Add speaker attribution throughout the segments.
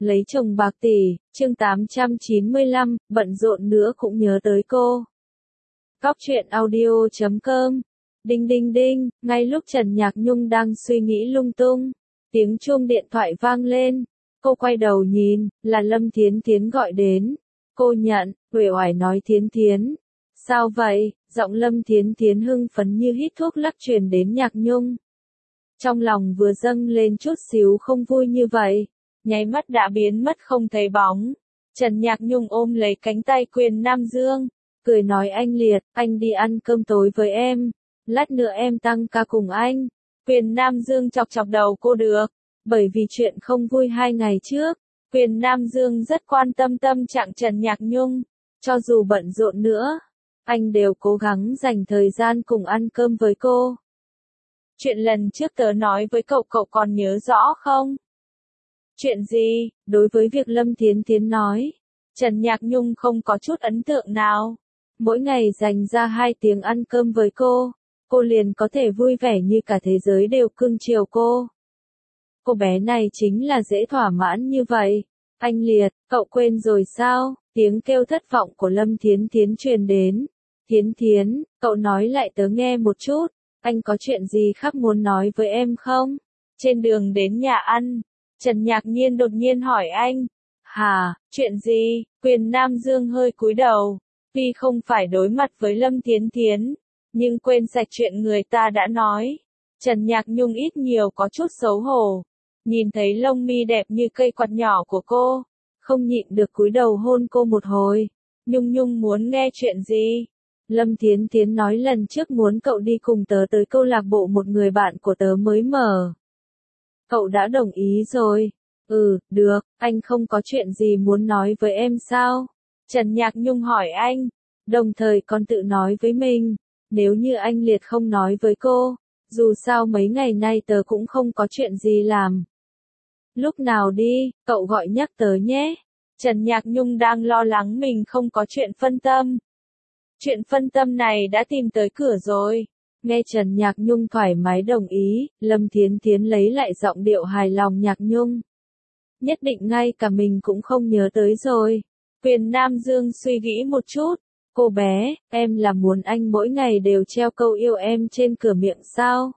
Speaker 1: Lấy chồng bạc tỷ, chương 895, bận rộn nữa cũng nhớ tới cô. Góc truyện audio.com. Đinh đinh đinh, ngay lúc Trần Nhạc Nhung đang suy nghĩ lung tung, tiếng chuông điện thoại vang lên. Cô quay đầu nhìn, là Lâm Thiến Thiến gọi đến. Cô nhận, uể oải nói Thiến Thiến. Sao vậy? Giọng Lâm Thiến Thiến hưng phấn như hít thuốc lắc truyền đến Nhạc Nhung. Trong lòng vừa dâng lên chút xíu không vui như vậy, nháy mắt đã biến mất không thấy bóng. Trần Nhạc Nhung ôm lấy cánh tay Quyền Nam Dương, cười nói anh Liệt, anh đi ăn cơm tối với em, lát nữa em tăng ca cùng anh. Quyền Nam Dương chọc chọc đầu cô được, bởi vì chuyện không vui 2 ngày trước, Quyền Nam Dương rất quan tâm tâm trạng Trần Nhạc Nhung, cho dù bận rộn nữa, anh đều cố gắng dành thời gian cùng ăn cơm với cô. Chuyện lần trước tớ nói với cậu còn nhớ rõ không? Chuyện gì? Đối với việc Lâm Thiến Thiến nói, Trần Nhạc Nhung không có chút ấn tượng nào. Mỗi ngày dành ra 2 tiếng ăn cơm với cô liền có thể vui vẻ như cả thế giới đều cưng chiều cô. Cô bé này chính là dễ thỏa mãn như vậy. Anh Liệt, cậu quên rồi sao? Tiếng kêu thất vọng của Lâm Thiến Thiến truyền đến. Thiến Thiến, cậu nói lại tớ nghe một chút. Anh có chuyện gì khác muốn nói với em không? Trên đường đến nhà ăn, Trần Nhạc Nhiên đột nhiên hỏi anh. Hả, chuyện gì? Quyền Nam Dương hơi cúi đầu. Tuy không phải đối mặt với Lâm Thiến Thiến, nhưng quên sạch chuyện người ta đã nói. Trần Nhạc Nhung ít nhiều có chút xấu hổ. Nhìn thấy lông mi đẹp như cây quạt nhỏ của cô, không nhịn được cúi đầu hôn cô một hồi. Nhung Nhung muốn nghe chuyện gì? Lâm Thiến Thiến nói lần trước muốn cậu đi cùng tớ tới câu lạc bộ một người bạn của tớ mới mở. Cậu đã đồng ý rồi. Ừ, được, anh không có chuyện gì muốn nói với em sao? Trần Nhạc Nhung hỏi anh, đồng thời còn tự nói với mình, nếu như anh Liệt không nói với cô, dù sao mấy ngày nay tớ cũng không có chuyện gì làm. Lúc nào đi, cậu gọi nhắc tớ nhé. Trần Nhạc Nhung đang lo lắng mình không có chuyện phân tâm. Chuyện phân tâm này đã tìm tới cửa rồi. Nghe Trần Nhạc Nhung thoải mái đồng ý, Lâm Thiến Thiến lấy lại giọng điệu hài lòng Nhạc Nhung. Nhất định ngay cả mình cũng không nhớ tới rồi. Quyền Nam Dương suy nghĩ một chút. Cô bé, em là muốn anh mỗi ngày đều treo câu yêu em trên cửa miệng sao?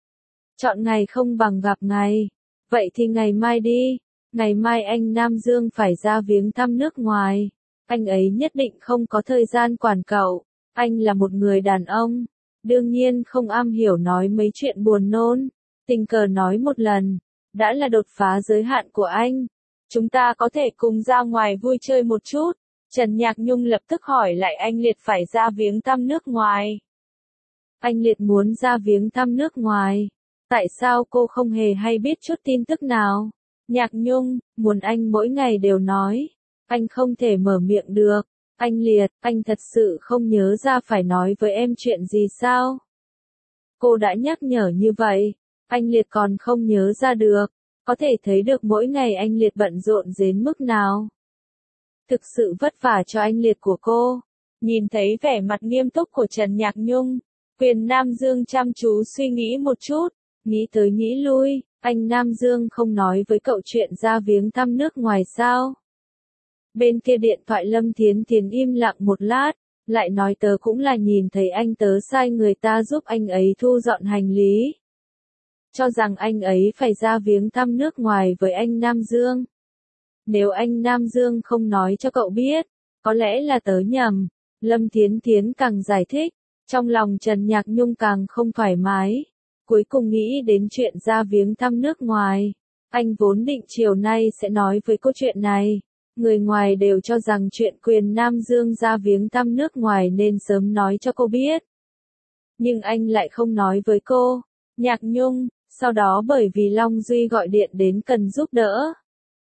Speaker 1: Chọn ngày không bằng gặp ngày. Vậy thì ngày mai đi. Ngày mai anh Nam Dương phải ra viếng thăm nước ngoài. Anh ấy nhất định không có thời gian quản cậu. Anh là một người đàn ông. Đương nhiên không am hiểu nói mấy chuyện buồn nôn. Tình cờ nói một lần. Đã là đột phá giới hạn của anh. Chúng ta có thể cùng ra ngoài vui chơi một chút. Trần Nhạc Nhung lập tức hỏi lại anh Liệt phải ra viếng thăm nước ngoài. Anh Liệt muốn ra viếng thăm nước ngoài. Tại sao cô không hề hay biết chút tin tức nào? Nhạc Nhung, muốn anh mỗi ngày đều nói. Anh không thể mở miệng được. Anh Liệt, anh thật sự không nhớ ra phải nói với em chuyện gì sao? Cô đã nhắc nhở như vậy. Anh Liệt còn không nhớ ra được. Có thể thấy được mỗi ngày anh Liệt bận rộn đến mức nào. Thực sự vất vả cho anh Liệt của cô. Nhìn thấy vẻ mặt nghiêm túc của Trần Nhạc Nhung, Quyền Nam Dương chăm chú suy nghĩ một chút, nghĩ tới nghĩ lui, anh Nam Dương không nói với cậu chuyện ra viếng thăm nước ngoài sao? Bên kia điện thoại Lâm Thiến Thiến im lặng một lát, lại nói tớ cũng là nhìn thấy anh tớ sai người ta giúp anh ấy thu dọn hành lý. Cho rằng anh ấy phải ra viếng thăm nước ngoài với anh Nam Dương. Nếu anh Nam Dương không nói cho cậu biết, có lẽ là tớ nhầm. Lâm Thiến Thiến càng giải thích, trong lòng Trần Nhạc Nhung càng không thoải mái. Cuối cùng nghĩ đến chuyện ra viếng thăm nước ngoài. Anh vốn định chiều nay sẽ nói với cô chuyện này. Người ngoài đều cho rằng chuyện Quyền Nam Dương ra viếng thăm nước ngoài nên sớm nói cho cô biết. Nhưng anh lại không nói với cô. Nhạc Nhung, sau đó bởi vì Long Duy gọi điện đến cần giúp đỡ.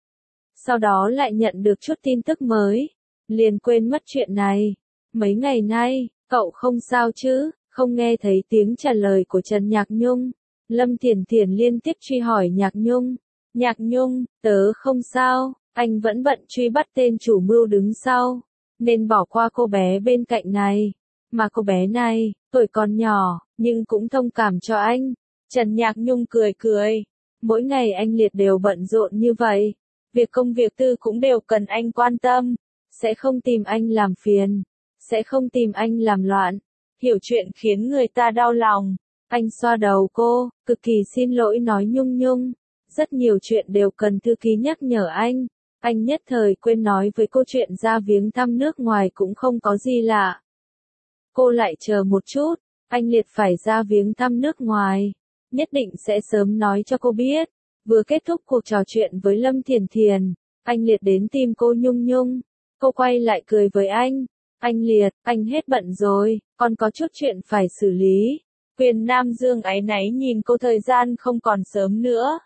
Speaker 1: Sau đó lại nhận được chút tin tức mới. Liền quên mất chuyện này. Mấy ngày nay, cậu không sao chứ? Không nghe thấy tiếng trả lời của Trần Nhạc Nhung. Lâm Thiển Thiển liên tiếp truy hỏi Nhạc Nhung. Nhạc Nhung, tớ không sao, anh vẫn bận truy bắt tên chủ mưu đứng sau. Nên bỏ qua cô bé bên cạnh này. Mà cô bé này, tuổi còn nhỏ, nhưng cũng thông cảm cho anh. Trần Nhạc Nhung cười cười. Mỗi ngày anh Liệt đều bận rộn như vậy. việc công việc tư cũng đều cần anh quan tâm, sẽ không tìm anh làm phiền, sẽ không tìm anh làm loạn. Hiểu chuyện khiến người ta đau lòng. Anh xoa đầu cô, cực kỳ xin lỗi nói Nhung Nhung. Rất nhiều chuyện đều cần thư ký nhắc nhở anh. Anh nhất thời quên nói với cô chuyện ra viếng thăm nước ngoài cũng không có gì lạ. Cô lại chờ một chút, anh Liệt phải ra viếng thăm nước ngoài. Nhất định sẽ sớm nói cho cô biết. Vừa kết thúc cuộc trò chuyện với Lâm Thiền Thiền, anh Liệt đến tìm cô Nhung Nhung. Cô quay lại cười với anh. Anh Liệt, anh hết bận rồi, còn có chút chuyện phải xử lý. Quyền Nam Dương áy náy nhìn cô, thời gian không còn sớm nữa.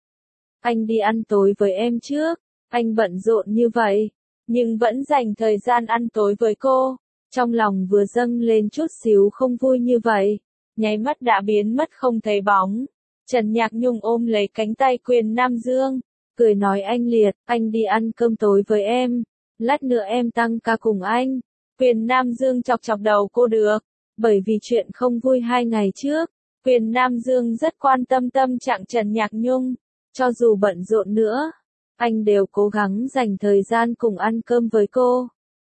Speaker 1: Anh đi ăn tối với em trước, anh bận rộn như vậy, nhưng vẫn dành thời gian ăn tối với cô. Trong lòng vừa dâng lên chút xíu không vui như vậy, nháy mắt đã biến mất không thấy bóng. Trần Nhạc Nhung ôm lấy cánh tay Quyền Nam Dương, cười nói anh Liệt, anh đi ăn cơm tối với em, lát nữa em tăng ca cùng anh. Quyền Nam Dương chọc chọc đầu cô được, bởi vì chuyện không vui 2 ngày trước, Quyền Nam Dương rất quan tâm tâm trạng Trần Nhạc Nhung, cho dù bận rộn nữa, anh đều cố gắng dành thời gian cùng ăn cơm với cô.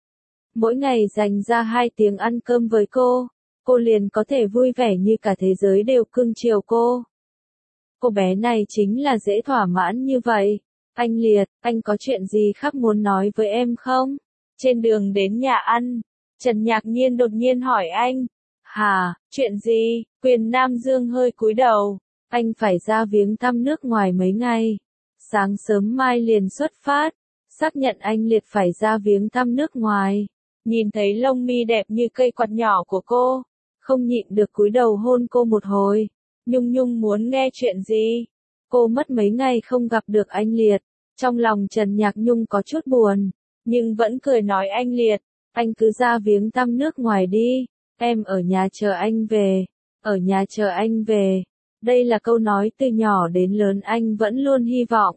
Speaker 1: Mỗi ngày dành ra 2 tiếng ăn cơm với cô liền có thể vui vẻ như cả thế giới đều cưng chiều cô. Cô bé này chính là dễ thỏa mãn như vậy. Anh Liệt, anh có chuyện gì khác muốn nói với em không? Trên đường đến nhà ăn, Trần Nhạc Nhiên đột nhiên hỏi anh. Hả, chuyện gì? Quyền Nam Dương hơi cúi đầu. Anh phải ra viếng thăm nước ngoài mấy ngày. Sáng sớm mai liền xuất phát. Xác nhận anh Liệt phải ra viếng thăm nước ngoài. Nhìn thấy lông mi đẹp như cây quạt nhỏ của cô, không nhịn được cúi đầu hôn cô một hồi. Nhung Nhung muốn nghe chuyện gì? Cô mất mấy ngày không gặp được anh Liệt. Trong lòng Trần Nhạc Nhung có chút buồn, nhưng vẫn cười nói anh Liệt, anh cứ ra viếng thăm nước ngoài đi, em ở nhà chờ anh về, ở nhà chờ anh về. Đây là câu nói từ nhỏ đến lớn anh vẫn luôn hy vọng.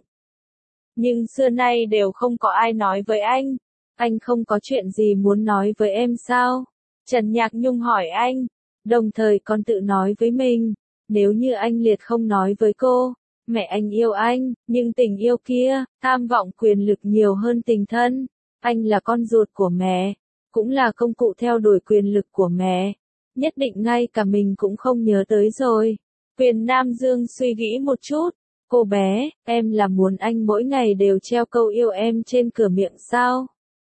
Speaker 1: Nhưng xưa nay đều không có ai nói với anh không có chuyện gì muốn nói với em sao? Trần Nhạc Nhung hỏi anh, đồng thời còn tự nói với mình, nếu như anh Liệt không nói với cô, mẹ anh yêu anh, nhưng tình yêu kia, tham vọng quyền lực nhiều hơn tình thân. Anh là con ruột của mẹ, cũng là công cụ theo đuổi quyền lực của mẹ. Nhất định ngay cả mình cũng không nhớ tới rồi. Quyền Nam Dương suy nghĩ một chút. Cô bé, em là muốn anh mỗi ngày đều treo câu yêu em trên cửa miệng sao?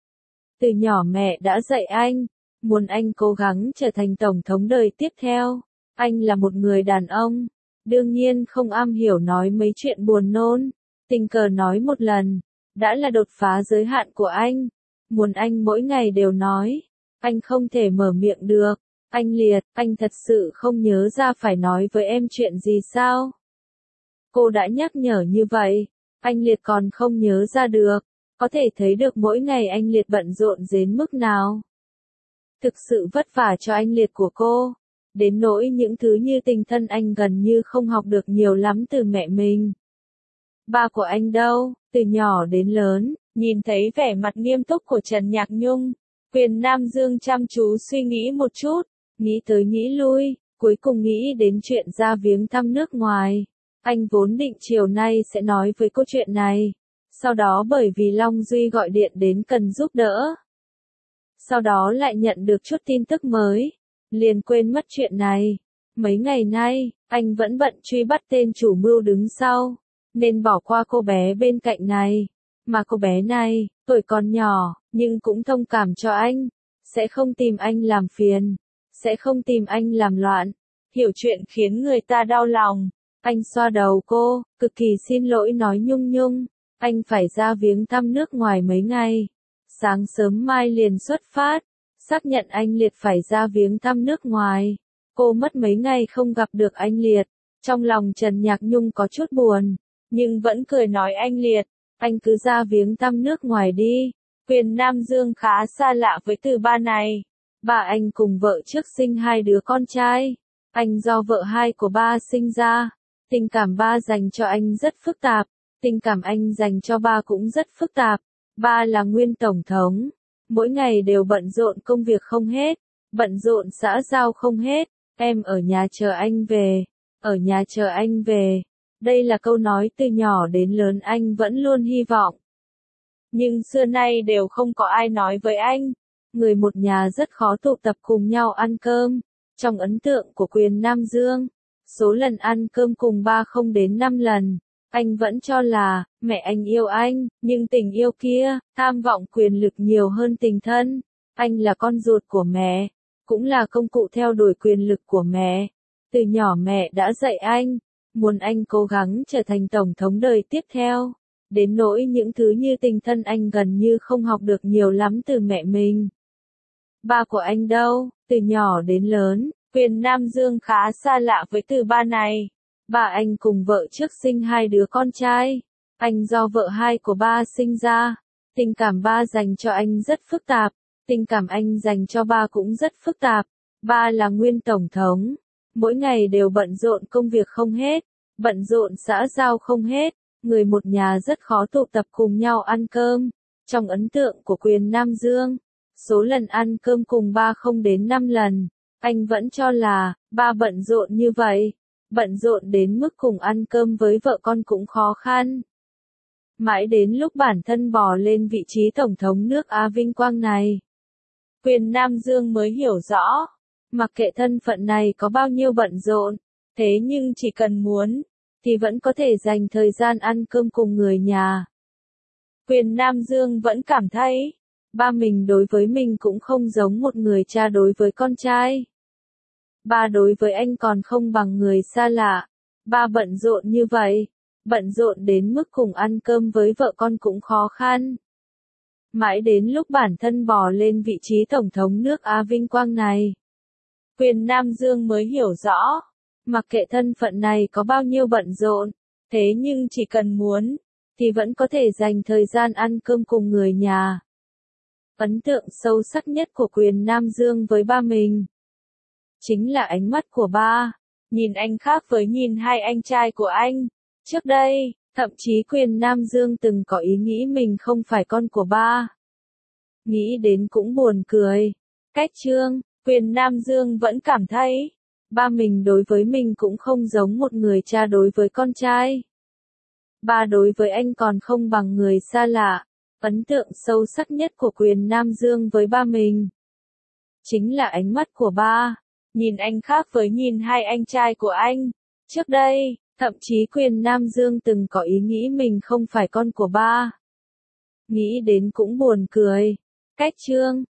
Speaker 1: Từ nhỏ mẹ đã dạy anh, muốn anh cố gắng trở thành tổng thống đời tiếp theo. Anh là một người đàn ông, đương nhiên không am hiểu nói mấy chuyện buồn nôn. Tình cờ nói một lần, đã là đột phá giới hạn của anh. Muốn anh mỗi ngày đều nói, anh không thể mở miệng được. Anh Liệt, anh thật sự không nhớ ra phải nói với em chuyện gì sao? Cô đã nhắc nhở như vậy, anh Liệt còn không nhớ ra được. Có thể thấy được mỗi ngày anh Liệt bận rộn đến mức nào. Thực sự vất vả cho anh Liệt của cô. Đến nỗi những thứ như tình thân anh gần như không học được nhiều lắm từ mẹ mình. Ba của anh đâu, từ nhỏ đến lớn, nhìn thấy vẻ mặt nghiêm túc của Trần Nhạc Nhung, Quyền Nam Dương chăm chú suy nghĩ một chút, nghĩ tới nghĩ lui, cuối cùng nghĩ đến chuyện ra viếng thăm nước ngoài. Anh vốn định chiều nay sẽ nói với cô chuyện này, sau đó bởi vì Long Duy gọi điện đến cần giúp đỡ. Sau đó lại nhận được chút tin tức mới, liền quên mất chuyện này. Mấy ngày nay, anh vẫn bận truy bắt tên chủ mưu đứng sau, nên bỏ qua cô bé bên cạnh này. Mà cô bé này, tuổi còn nhỏ, nhưng cũng thông cảm cho anh, sẽ không tìm anh làm phiền, sẽ không tìm anh làm loạn. Hiểu chuyện khiến người ta đau lòng. Anh xoa đầu cô, cực kỳ xin lỗi nói Nhung Nhung, anh phải ra viếng thăm nước ngoài mấy ngày. Sáng sớm mai liền xuất phát, xác nhận anh Liệt phải ra viếng thăm nước ngoài. Cô mất mấy ngày không gặp được anh Liệt, trong lòng Trần Nhạc Nhung có chút buồn, nhưng vẫn cười nói anh Liệt, anh cứ ra viếng thăm nước ngoài đi. Quyền Nam Dương khá xa lạ với từ ba này. Ba anh cùng vợ trước sinh 2 đứa con trai. Anh do vợ hai của ba sinh ra. Tình cảm ba dành cho anh rất phức tạp. Tình cảm anh dành cho ba cũng rất phức tạp. Ba là nguyên tổng thống. Mỗi ngày đều bận rộn công việc không hết. Bận rộn xã giao không hết. Em ở nhà chờ anh về. Ở nhà chờ anh về. Đây là câu nói từ nhỏ đến lớn anh vẫn luôn hy vọng. Nhưng xưa nay đều không có ai nói với anh. Người một nhà rất khó tụ tập cùng nhau ăn cơm. Trong ấn tượng của Quyền Nam Dương, số lần ăn cơm cùng ba không đến 5 lần. Anh vẫn cho là, mẹ anh yêu anh, nhưng tình yêu kia, tham vọng quyền lực nhiều hơn tình thân. Anh là con ruột của mẹ, cũng là công cụ theo đuổi quyền lực của mẹ. Từ nhỏ mẹ đã dạy anh, muốn anh cố gắng trở thành tổng thống đời tiếp theo. Đến nỗi những thứ như tình thân anh gần như không học được nhiều lắm từ mẹ mình. Ba của anh đâu, từ nhỏ đến lớn, Quyền Nam Dương khá xa lạ với từ ba này. Ba anh cùng vợ trước sinh 2 đứa con trai. Anh do vợ hai của ba sinh ra. Tình cảm ba dành cho anh rất phức tạp. Tình cảm anh dành cho ba cũng rất phức tạp. Ba là nguyên tổng thống. Mỗi ngày đều bận rộn công việc không hết. Bận rộn xã giao không hết. Người một nhà rất khó tụ tập cùng nhau ăn cơm. Trong ấn tượng của Quyền Nam Dương, số lần ăn cơm cùng ba không đến 5 lần. Anh vẫn cho là, ba bận rộn như vậy. Bận rộn đến mức cùng ăn cơm với vợ con cũng khó khăn. Mãi đến lúc bản thân bò lên vị trí tổng thống nước Á vinh quang này, Quyền Nam Dương mới hiểu rõ, mặc kệ thân phận này có bao nhiêu bận rộn, thế nhưng chỉ cần muốn, thì vẫn có thể dành thời gian ăn cơm cùng người nhà. Quyền Nam Dương vẫn cảm thấy, ba mình đối với mình cũng không giống một người cha đối với con trai. Ba đối với anh còn không bằng người xa lạ. Ba bận rộn như vậy, bận rộn đến mức cùng ăn cơm với vợ con cũng khó khăn. Mãi đến lúc bản thân bò lên vị trí tổng thống nước Á vinh quang này, Quyền Nam Dương mới hiểu rõ, mặc kệ thân phận này có bao nhiêu bận rộn, thế nhưng chỉ cần muốn, thì vẫn có thể dành thời gian ăn cơm cùng người nhà. Ấn tượng sâu sắc nhất của Quyền Nam Dương với ba mình chính là ánh mắt của ba. Nhìn anh khác với nhìn hai anh trai của anh. Trước đây, thậm chí Quyền Nam Dương từng có ý nghĩ mình không phải con của ba. Nghĩ đến cũng buồn cười. Cách chương, Quyền Nam Dương vẫn cảm thấy, ba mình đối với mình cũng không giống một người cha đối với con trai. Ba đối với anh còn không bằng người xa lạ. Ấn tượng sâu sắc nhất của Quyền Nam Dương với ba mình chính là ánh mắt của ba. Nhìn anh khác với nhìn hai anh trai của anh. Trước đây, thậm chí Quyền Nam Dương từng có ý nghĩ mình không phải con của ba. Nghĩ đến cũng buồn cười. Cách chương,